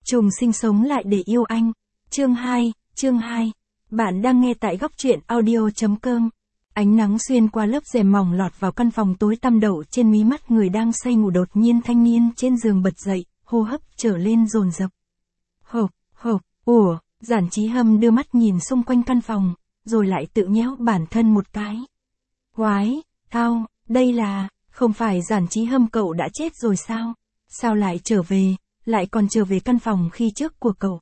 Trùng sinh sống lại để yêu anh. Chương 2. Bạn đang nghe tại góc truyện audio.com. Ánh nắng xuyên qua lớp rèm mỏng lọt vào căn phòng tối tăm đậu trên mí mắt người đang say ngủ. Đột nhiên thanh niên trên giường bật dậy, hô hấp trở lên dồn dập. Hộp, Giản Chí Hâm đưa mắt nhìn xung quanh căn phòng, rồi lại tự nhéo bản thân một cái. Quái, đây là, không phải Giản Chí Hâm cậu đã chết rồi sao? Sao lại trở về, lại còn trở về căn phòng khi trước của cậu?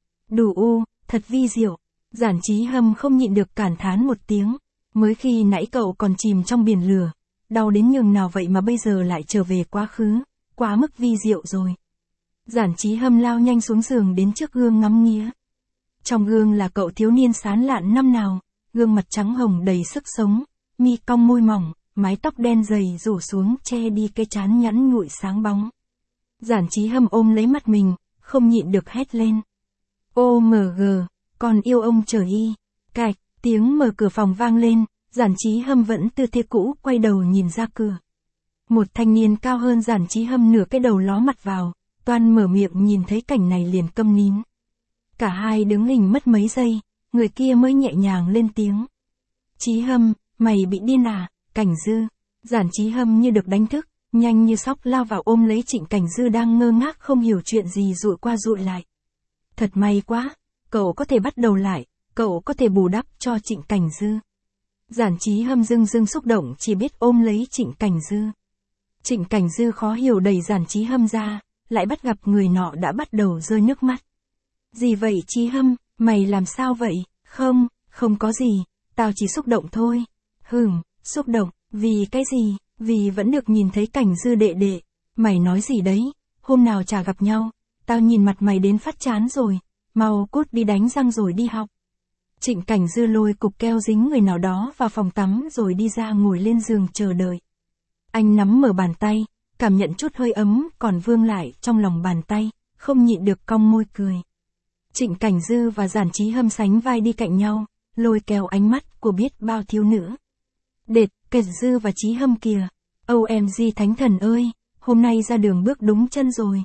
Thật vi diệu. Giản Chí Hâm không nhịn được cảm thán một tiếng, mới khi nãy cậu còn chìm trong biển lửa, đau đến nhường nào vậy mà bây giờ lại trở về quá khứ, quá mức vi diệu rồi. Giản Chí Hâm lao nhanh xuống giường đến trước gương ngắm nghía. Trong gương là cậu thiếu niên sán lạn năm nào, gương mặt trắng hồng đầy sức sống, mi cong môi mỏng, mái tóc đen dày rủ xuống che đi cái trán nhẵn nhụi sáng bóng. Giản Chí Hâm ôm lấy mặt mình, không nhịn được hét lên. OMG, con yêu ông trời y. Cạch, tiếng mở cửa phòng vang lên, Giản Chí Hâm vẫn tư thế cũ quay đầu nhìn ra cửa. Một thanh niên cao hơn Giản Chí Hâm nửa cái đầu ló mặt vào, toan mở miệng nhìn thấy cảnh này liền câm nín. Cả hai đứng hình mất mấy giây, người kia mới nhẹ nhàng lên tiếng. Chí Hâm, mày bị điên à, Cảnh Dư. Giản Chí Hâm như được đánh thức, nhanh như sóc lao vào ôm lấy Trịnh Cảnh Dư đang ngơ ngác không hiểu chuyện gì dụi qua dụi lại. Thật may quá, cậu có thể bắt đầu lại, cậu có thể bù đắp cho Trịnh Cảnh Dư. Giản Chí Hâm dưng xúc động chỉ biết ôm lấy Trịnh Cảnh Dư. Trịnh Cảnh Dư khó hiểu đẩy Giản Chí Hâm ra, lại bắt gặp người nọ đã bắt đầu rơi nước mắt. Gì vậy Chí Hâm, mày làm sao vậy? Không có gì, tao chỉ xúc động thôi. Xúc động, vì cái gì? Vì vẫn được nhìn thấy Cảnh Dư đệ đệ. Mày nói gì đấy? Hôm nào chả gặp nhau, tao nhìn mặt mày đến phát chán rồi, mau cút đi đánh răng rồi đi học. Trịnh Cảnh Dư lôi cục keo dính người nào đó vào phòng tắm rồi đi ra ngồi lên giường chờ đợi. Anh nắm mở bàn tay, cảm nhận chút hơi ấm còn vương lại trong lòng bàn tay, không nhịn được cong môi cười. Trịnh Cảnh Dư và Giản Chí Hâm sánh vai đi cạnh nhau, lôi kéo ánh mắt của biết bao thiếu nữ. Cảnh Dư và Chí Hâm kìa, OMG thánh thần ơi, hôm nay ra đường bước đúng chân rồi.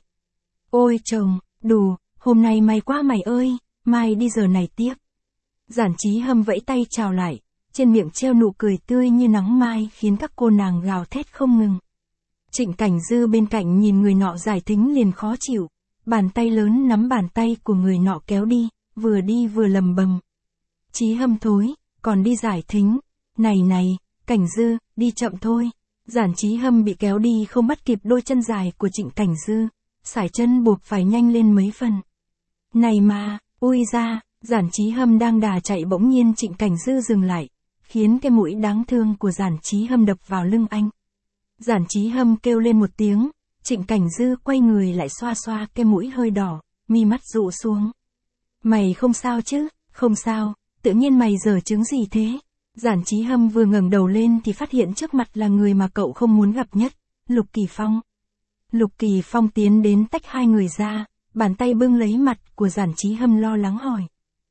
Ôi chồng, đủ, hôm nay may quá mày ơi, mai đi giờ này tiếp. Giản Chí Hâm vẫy tay chào lại, trên miệng treo nụ cười tươi như nắng mai khiến các cô nàng gào thét không ngừng. Trịnh Cảnh Dư bên cạnh nhìn người nọ giải thính liền khó chịu, bàn tay lớn nắm bàn tay của người nọ kéo đi vừa lầm bầm. Chí Hâm thối, còn đi giải thính, này, Cảnh Dư, đi chậm thôi. Giản Chí Hâm bị kéo đi không bắt kịp đôi chân dài của Trịnh Cảnh Dư, sải chân buộc phải nhanh lên mấy phần. Này mà, ui ra, Giản Chí Hâm đang đà chạy bỗng nhiên Trịnh Cảnh Dư dừng lại, khiến cái mũi đáng thương của Giản Chí Hâm đập vào lưng anh. Giản Chí Hâm kêu lên một tiếng, Trịnh Cảnh Dư quay người lại xoa xoa cái mũi hơi đỏ, mi mắt dụ xuống. Mày không sao chứ? Không sao, tự nhiên mày giở trứng gì thế? Giản Chí Hâm vừa ngẩng đầu lên thì phát hiện trước mặt là người mà cậu không muốn gặp nhất, Lục Kỳ Phong. Lục Kỳ Phong tiến đến tách hai người ra, bàn tay bưng lấy mặt của Giản Chí Hâm lo lắng hỏi.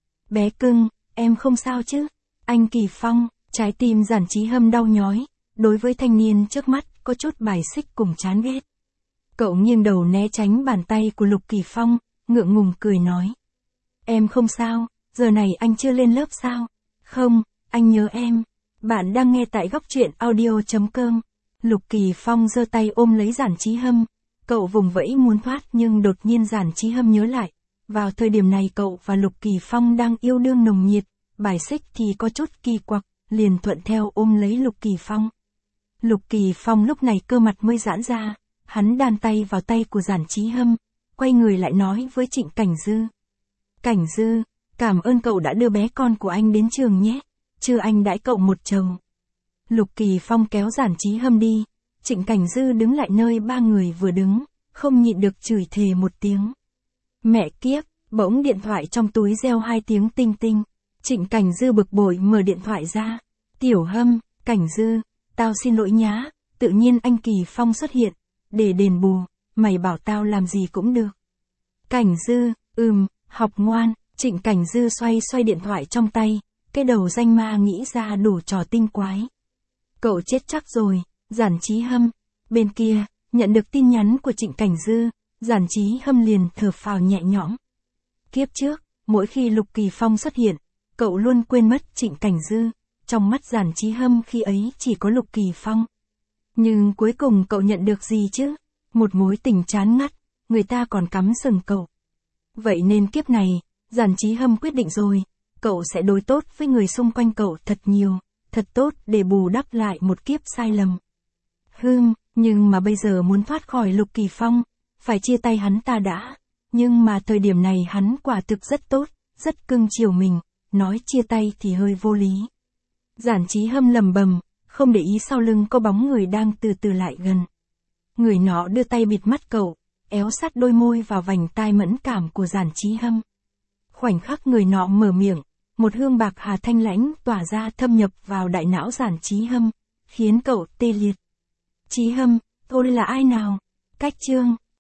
Bé cưng, em không sao chứ? Anh Kỳ Phong, trái tim Giản Chí Hâm đau nhói, đối với thanh niên trước mắt có chút bài xích cùng chán ghét. Cậu nghiêng đầu né tránh bàn tay của Lục Kỳ Phong, ngượng ngùng cười nói. Em không sao, giờ này anh chưa lên lớp sao? Không, anh nhớ em. Bạn đang nghe tại góc truyện audio.com. Lục Kỳ Phong giơ tay ôm lấy Giản Chí Hâm. Cậu vùng vẫy muốn thoát nhưng đột nhiên Giản Chí Hâm nhớ lại. Vào thời điểm này cậu và Lục Kỳ Phong đang yêu đương nồng nhiệt, bài xích thì có chút kỳ quặc, liền thuận theo ôm lấy Lục Kỳ Phong. Lục Kỳ Phong lúc này cơ mặt mới giãn ra, hắn đan tay vào tay của Giản Chí Hâm, quay người lại nói với Trịnh Cảnh Dư. Cảnh Dư, cảm ơn cậu đã đưa bé con của anh đến trường nhé, chưa anh đãi cậu một chầu. Lục Kỳ Phong kéo Giản Chí Hâm đi, Trịnh Cảnh Dư đứng lại nơi ba người vừa đứng, không nhịn được chửi thề một tiếng. Mẹ kiếp, bỗng điện thoại trong túi reo 2 tiếng tinh tinh. Trịnh Cảnh Dư bực bội mở điện thoại ra. Tiểu Hâm, Cảnh Dư, tao xin lỗi nhá, tự nhiên anh Kỳ Phong xuất hiện, để đền bù, mày bảo tao làm gì cũng được. Cảnh Dư, học ngoan. Trịnh Cảnh Dư xoay điện thoại trong tay, cái đầu danh ma nghĩ ra đủ trò tinh quái. Cậu chết chắc rồi, Giản Chí Hâm. Bên kia, nhận được tin nhắn của Trịnh Cảnh Dư, Giản Chí Hâm liền thở phào nhẹ nhõm. Kiếp trước, mỗi khi Lục Kỳ Phong xuất hiện, cậu luôn quên mất Trịnh Cảnh Dư, trong mắt Giản Chí Hâm khi ấy chỉ có Lục Kỳ Phong. Nhưng cuối cùng cậu nhận được gì chứ? Một mối tình chán ngắt, người ta còn cắm sừng cậu. Vậy nên kiếp này, Giản Chí Hâm quyết định rồi, cậu sẽ đối tốt với người xung quanh cậu thật nhiều, thật tốt để bù đắp lại một kiếp sai lầm. Nhưng mà bây giờ muốn thoát khỏi Lục Kỳ Phong, phải chia tay hắn ta đã. Nhưng mà thời điểm này hắn quả thực rất tốt, rất cưng chiều mình, nói chia tay thì hơi vô lý. Giản Chí Hâm lầm bầm, không để ý sau lưng có bóng người đang từ từ lại gần. Người nọ đưa tay bịt mắt cậu, éo sát đôi môi vào vành tai mẫn cảm của Giản Chí Hâm. Khoảnh khắc người nọ mở miệng, một hương bạc hà thanh lãnh tỏa ra thâm nhập vào đại não Giản Chí Hâm, khiến cậu tê liệt. Chí Hâm, tôi là ai nào? Cách chương